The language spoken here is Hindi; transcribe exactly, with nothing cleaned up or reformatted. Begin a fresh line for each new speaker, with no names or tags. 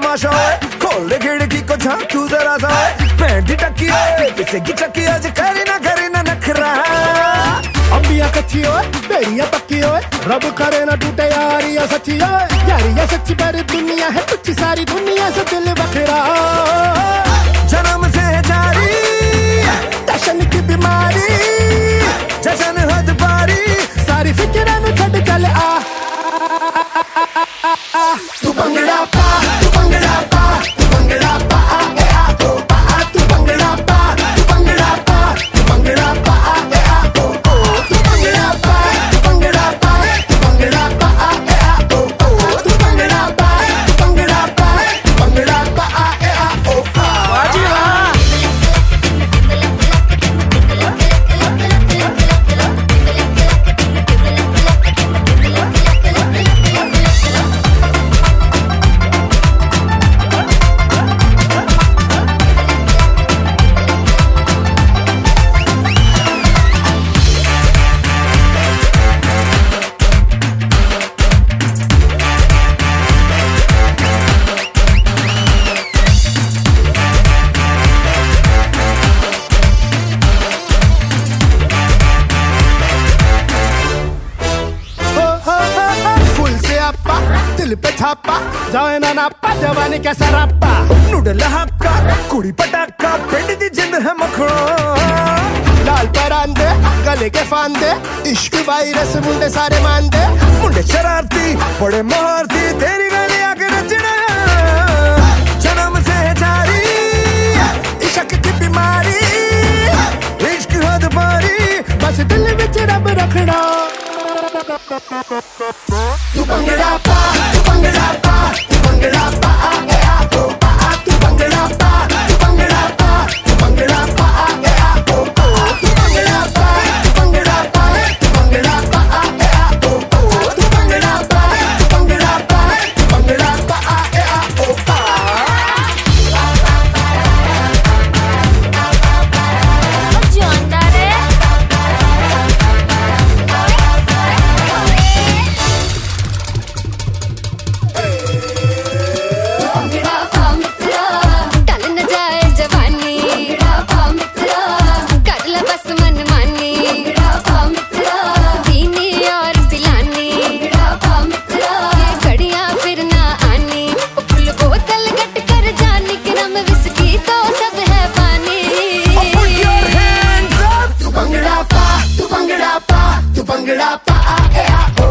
तमाशा है, खोल दे खिड़की को झांक तू जरा सा, पैंटी टक्की है किसे की चक्की आज करे ना करे ना नखरा।
अंबिया कच्ची हो बेड़िया पक्की हो, रब करे ना टूटे यारिया सच्ची हो, यारिया सच्ची पर दुनिया है कुछ सारी दुनिया से दिल बखरा।
जन्म से जारी
टशन की बीमारी,
जशन हद पारी,
सारी फिक्र न छड़ चल आ। तू भंगड़ा पा, तू भंगड़ा पा, तू भंगड़ा पा, ए आ ओ पा, तू भंगड़ा पा, तू भंगड़ा पा, तू भंगड़ा पा, ए आ ओ ओ, तू भंगड़ा पा, तू भंगड़ा पा, तू भंगड़ा पा, ए आ ओ ओ, तू भंगड़ा पा, तू भंगड़ा पा, तू भंगड़ा पा, ए आ ओ ओ।
वाजी वाह।
दिल पे छापा जाए ना नापा, जवानी का सरापा,
नूडल हक्का कुड़ी पटाखा, पिंड दी जिंद है मखना।
लाल परांदे गले के फांदे, इश्क वायरस मुंडे सारे मांदे,
मुंडे शरारती बड़े महारती, तेरी गली आके नचना। जन्म से जारी
इश्क की बीमारी,
इश्क हद पारी,
बस दिल विच रब रखना। तू भंगड़ा पा, तू भंगड़ा पा, तू भंगड़ा पा, ए आ ओ पा, तू भंगड़ा पा, तू भंगड़ा पा, तू भंगड़ा पा, ए आ ओ ओ, तू भंगड़ा पा, तू भंगड़ा पा, तू भंगड़ा पा, ए आ ओ ओ, तू भंगड़ा पा, तू भंगड़ा पा, तू भंगड़ा पा, ए आ ओ पा। Bangla pa, tu bangla pa, tu bangla pa, eh ah oh.